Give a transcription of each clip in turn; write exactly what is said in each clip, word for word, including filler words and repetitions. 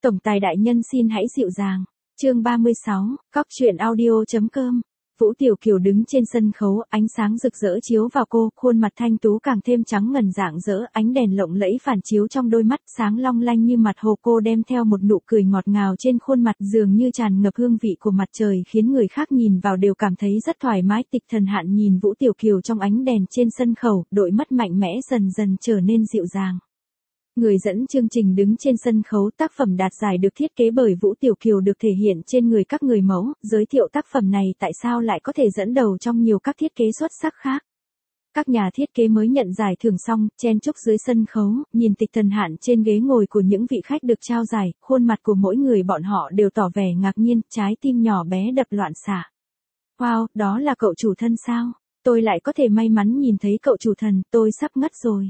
Tổng tài đại nhân xin hãy dịu dàng. Chương ba mươi sáu, Cóc truyện audio.com. Vũ Tiểu Kiều đứng trên sân khấu, ánh sáng rực rỡ chiếu vào cô, khuôn mặt thanh tú càng thêm trắng ngần rạng rỡ, ánh đèn lộng lẫy phản chiếu trong đôi mắt, sáng long lanh như mặt hồ. Cô đem theo một nụ cười ngọt ngào trên khuôn mặt, dường như tràn ngập hương vị của mặt trời, khiến người khác nhìn vào đều cảm thấy rất thoải mái. Tịch Thần Hạn nhìn Vũ Tiểu Kiều trong ánh đèn trên sân khấu, đôi mắt mạnh mẽ dần dần trở nên dịu dàng. Người dẫn chương trình đứng trên sân khấu, tác phẩm đạt giải được thiết kế bởi Vũ Tiểu Kiều được thể hiện trên người các người mẫu, giới thiệu tác phẩm này tại sao lại có thể dẫn đầu trong nhiều các thiết kế xuất sắc khác. Các nhà thiết kế mới nhận giải thưởng xong, chen chúc dưới sân khấu, nhìn Tịch Thần Hạn trên ghế ngồi của những vị khách được trao giải, khuôn mặt của mỗi người bọn họ đều tỏ vẻ ngạc nhiên, trái tim nhỏ bé đập loạn xạ. Wow, đó là cậu chủ thân sao? Tôi lại có thể may mắn nhìn thấy cậu chủ thần, tôi sắp ngất rồi.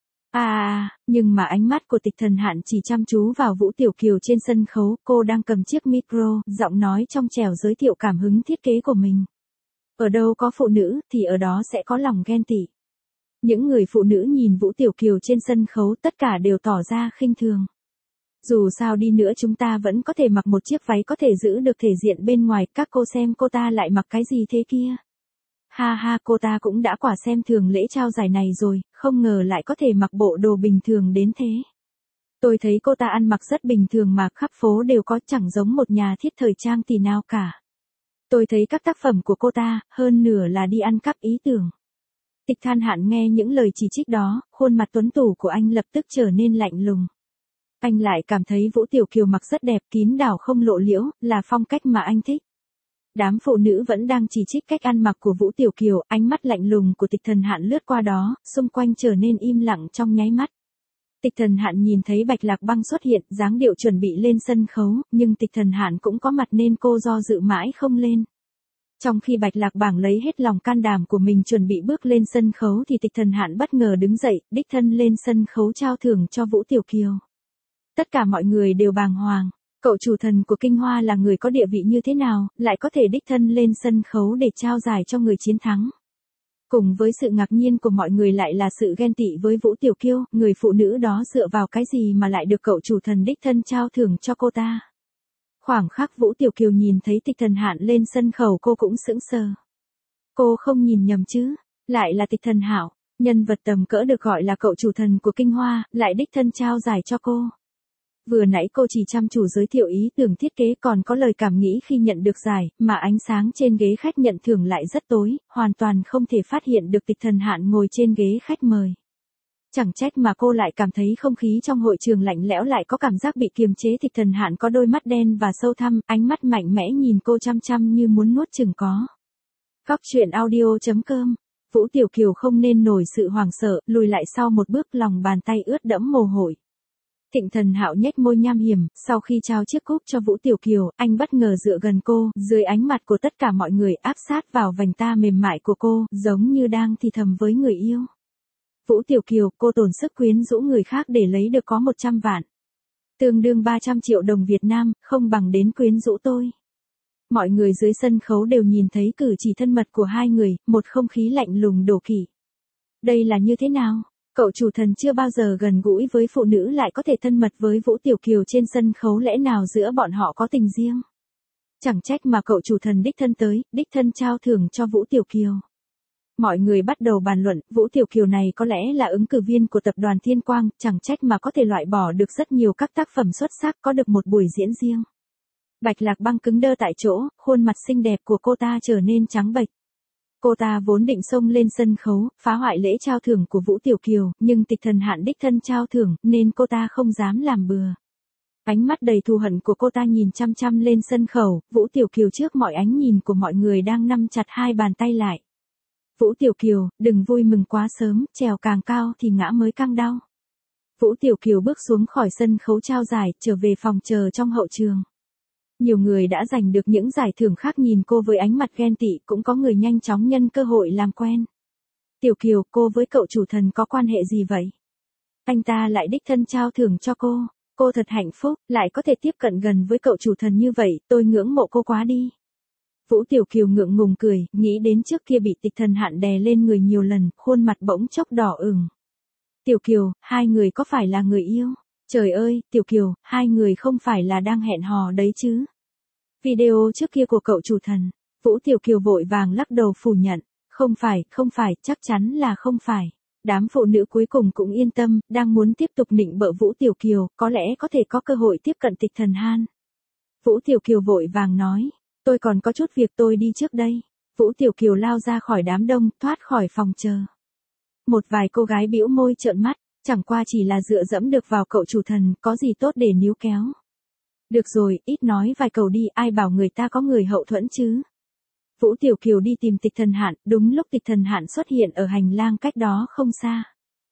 À, nhưng mà ánh mắt của Tịch Thần Hạn chỉ chăm chú vào Vũ Tiểu Kiều trên sân khấu, cô đang cầm chiếc micro, giọng nói trong trẻo giới thiệu cảm hứng thiết kế của mình. Ở đâu có phụ nữ, thì ở đó sẽ có lòng ghen tị. Những người phụ nữ nhìn Vũ Tiểu Kiều trên sân khấu tất cả đều tỏ ra khinh thường. Dù sao đi nữa chúng ta vẫn có thể mặc một chiếc váy có thể giữ được thể diện bên ngoài, các cô xem cô ta lại mặc cái gì thế kia. Ha ha, cô ta cũng đã quả xem thường lễ trao giải này rồi, không ngờ lại có thể mặc bộ đồ bình thường đến thế. Tôi thấy cô ta ăn mặc rất bình thường mà khắp phố đều có, chẳng giống một nhà thiết thời trang tỷ nào cả. Tôi thấy các tác phẩm của cô ta, hơn nửa là đi ăn cắp ý tưởng. Tịch Thần Hạn nghe những lời chỉ trích đó, khuôn mặt tuấn tú của anh lập tức trở nên lạnh lùng. Anh lại cảm thấy Vũ Tiểu Kiều mặc rất đẹp, kín đảo không lộ liễu, là phong cách mà anh thích. Đám phụ nữ vẫn đang chỉ trích cách ăn mặc của Vũ Tiểu Kiều, ánh mắt lạnh lùng của Tịch Thần Hạn lướt qua đó, xung quanh trở nên im lặng trong nháy mắt. Tịch Thần Hạn nhìn thấy Bạch Lạc Băng xuất hiện, dáng điệu chuẩn bị lên sân khấu, nhưng Tịch Thần Hạn cũng có mặt nên cô do dự mãi không lên. Trong khi Bạch Lạc Băng lấy hết lòng can đảm của mình chuẩn bị bước lên sân khấu thì Tịch Thần Hạn bất ngờ đứng dậy, đích thân lên sân khấu trao thưởng cho Vũ Tiểu Kiều. Tất cả mọi người đều bàng hoàng. Cậu chủ thần của Kinh Hoa là người có địa vị như thế nào, lại có thể đích thân lên sân khấu để trao giải cho người chiến thắng. Cùng với sự ngạc nhiên của mọi người lại là sự ghen tị với Vũ Tiểu Kiều, người phụ nữ đó dựa vào cái gì mà lại được cậu chủ thần đích thân trao thưởng cho cô ta. Khoảng khắc Vũ Tiểu Kiều nhìn thấy Tịch Thần Hạn lên sân khấu cô cũng sững sờ. Cô không nhìn nhầm chứ, lại là Tịch Thần Hạo, nhân vật tầm cỡ được gọi là cậu chủ thần của Kinh Hoa, lại đích thân trao giải cho cô. Vừa nãy cô chỉ chăm chú giới thiệu ý tưởng thiết kế còn có lời cảm nghĩ khi nhận được giải, mà ánh sáng trên ghế khách nhận thưởng lại rất tối, hoàn toàn không thể phát hiện được Tịch Thần Hạn ngồi trên ghế khách mời. Chẳng trách mà cô lại cảm thấy không khí trong hội trường lạnh lẽo, lại có cảm giác bị kiềm chế. Tịch Thần Hạn có đôi mắt đen và sâu thẳm, ánh mắt mạnh mẽ nhìn cô chăm chăm như muốn nuốt chửng có. Cóc truyện audio.com. Vũ Tiểu Kiều không nên nổi sự hoảng sợ, lùi lại sau một bước, lòng bàn tay ướt đẫm mồ hôi. Tịch Thần Hạo nhếch môi nham hiểm, sau khi trao chiếc cúp cho Vũ Tiểu Kiều, anh bất ngờ dựa gần cô, dưới ánh mặt của tất cả mọi người áp sát vào vành ta mềm mại của cô, giống như đang thì thầm với người yêu. Vũ Tiểu Kiều, cô tổn sức quyến rũ người khác để lấy được có một trăm vạn. Tương đương ba trăm triệu đồng Việt Nam, không bằng đến quyến rũ tôi. Mọi người dưới sân khấu đều nhìn thấy cử chỉ thân mật của hai người, một không khí lạnh lùng đổ kỵ. Đây là như thế nào? Cậu chủ thần chưa bao giờ gần gũi với phụ nữ lại có thể thân mật với Vũ Tiểu Kiều trên sân khấu, lẽ nào giữa bọn họ có tình riêng? Chẳng trách mà cậu chủ thần đích thân tới, đích thân trao thưởng cho Vũ Tiểu Kiều. Mọi người bắt đầu bàn luận, Vũ Tiểu Kiều này có lẽ là ứng cử viên của tập đoàn Thiên Quang, chẳng trách mà có thể loại bỏ được rất nhiều các tác phẩm xuất sắc, có được một buổi diễn riêng. Bạch Lạc Băng cứng đơ tại chỗ, khuôn mặt xinh đẹp của cô ta trở nên trắng bệch. Cô ta vốn định xông lên sân khấu, phá hoại lễ trao thưởng của Vũ Tiểu Kiều, nhưng Tịch Thần Hạn đích thân trao thưởng, nên cô ta không dám làm bừa. Ánh mắt đầy thù hận của cô ta nhìn chăm chăm lên sân khấu, Vũ Tiểu Kiều trước mọi ánh nhìn của mọi người đang nắm chặt hai bàn tay lại. Vũ Tiểu Kiều, đừng vui mừng quá sớm, trèo càng cao thì ngã mới càng đau. Vũ Tiểu Kiều bước xuống khỏi sân khấu trao giải, trở về phòng chờ trong hậu trường. Nhiều người đã giành được những giải thưởng khác nhìn cô với ánh mặt ghen tị, cũng có người nhanh chóng nhân cơ hội làm quen. Tiểu Kiều, cô với cậu chủ thần có quan hệ gì vậy? Anh ta lại đích thân trao thưởng cho cô, cô thật hạnh phúc, lại có thể tiếp cận gần với cậu chủ thần như vậy, tôi ngưỡng mộ cô quá đi. Vũ Tiểu Kiều ngượng ngùng cười, nghĩ đến trước kia bị Tịch Thần Hạn đè lên người nhiều lần, khuôn mặt bỗng chốc đỏ ửng. Tiểu Kiều, hai người có phải là người yêu? Trời ơi, Tiểu Kiều, hai người không phải là đang hẹn hò đấy chứ? Video trước kia của cậu chủ thần. Vũ Tiểu Kiều vội vàng lắc đầu phủ nhận. Không phải, không phải, chắc chắn là không phải. Đám phụ nữ cuối cùng cũng yên tâm, đang muốn tiếp tục nịnh bợ Vũ Tiểu Kiều, có lẽ có thể có cơ hội tiếp cận Tịch Thần Han. Vũ Tiểu Kiều vội vàng nói, tôi còn có chút việc tôi đi trước đây. Vũ Tiểu Kiều lao ra khỏi đám đông, thoát khỏi phòng chờ. Một vài cô gái bĩu môi trợn mắt, chẳng qua chỉ là dựa dẫm được vào cậu chủ thần, có gì tốt để níu kéo. Được rồi, ít nói vài câu đi, ai bảo người ta có người hậu thuẫn chứ. Vũ Tiểu Kiều đi tìm Tịch Thần Hạn, đúng lúc Tịch Thần Hạn xuất hiện ở hành lang cách đó không xa.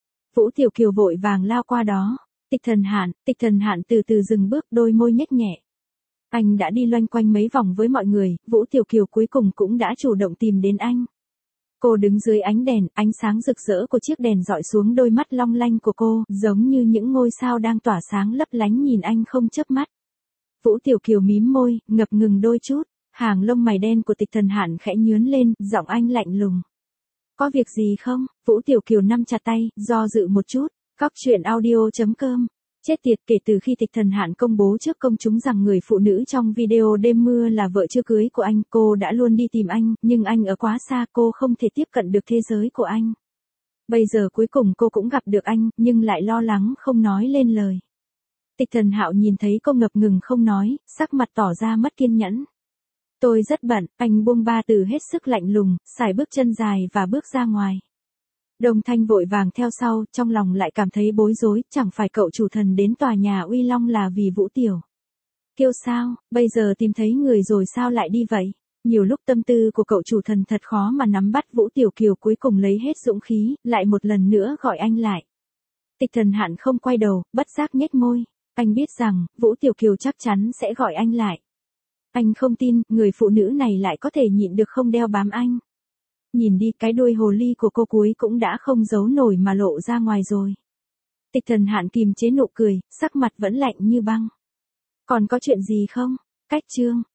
Vũ Tiểu Kiều vội vàng lao qua đó. Tịch Thần Hạn, Tịch Thần Hạn từ từ dừng bước, đôi môi nhếch nhẹ. Anh đã đi loanh quanh mấy vòng với mọi người, Vũ Tiểu Kiều cuối cùng cũng đã chủ động tìm đến anh. Cô đứng dưới ánh đèn, ánh sáng rực rỡ của chiếc đèn dọi xuống đôi mắt long lanh của cô, giống như những ngôi sao đang tỏa sáng lấp lánh nhìn anh không chớp mắt. Vũ Tiểu Kiều mím môi, ngập ngừng đôi chút, hàng lông mày đen của Tịch Thần Hạn khẽ nhướn lên, giọng anh lạnh lùng. Có việc gì không? Vũ Tiểu Kiều nắm chặt tay, do dự một chút, cóc truyện audio chấm com. Chết tiệt, kể từ khi Tịch Thần Hạn công bố trước công chúng rằng người phụ nữ trong video đêm mưa là vợ chưa cưới của anh, cô đã luôn đi tìm anh, nhưng anh ở quá xa, cô không thể tiếp cận được thế giới của anh. Bây giờ cuối cùng cô cũng gặp được anh, nhưng lại lo lắng không nói lên lời. Tịch Thần Hạo nhìn thấy cô ngập ngừng không nói, sắc mặt tỏ ra mất kiên nhẫn. Tôi rất bận, anh buông ba từ hết sức lạnh lùng, xài bước chân dài và bước ra ngoài. Đồng Thanh vội vàng theo sau, trong lòng lại cảm thấy bối rối, chẳng phải cậu chủ thần đến tòa nhà Uy Long là vì Vũ Tiểu Kiều sao, bây giờ tìm thấy người rồi sao lại đi vậy? Nhiều lúc tâm tư của cậu chủ thần thật khó mà nắm bắt. Vũ Tiểu Kiều cuối cùng lấy hết dũng khí, lại một lần nữa gọi anh lại. Tịch Thần Hạn không quay đầu, bất giác nhếch môi. Anh biết rằng, Vũ Tiểu Kiều chắc chắn sẽ gọi anh lại. Anh không tin, người phụ nữ này lại có thể nhịn được không đeo bám anh. Nhìn đi, cái đuôi hồ ly của cô cuối cũng đã không giấu nổi mà lộ ra ngoài rồi. Tịch Thần Hạn kìm chế nụ cười, sắc mặt vẫn lạnh như băng. Còn có chuyện gì không? Cách chương.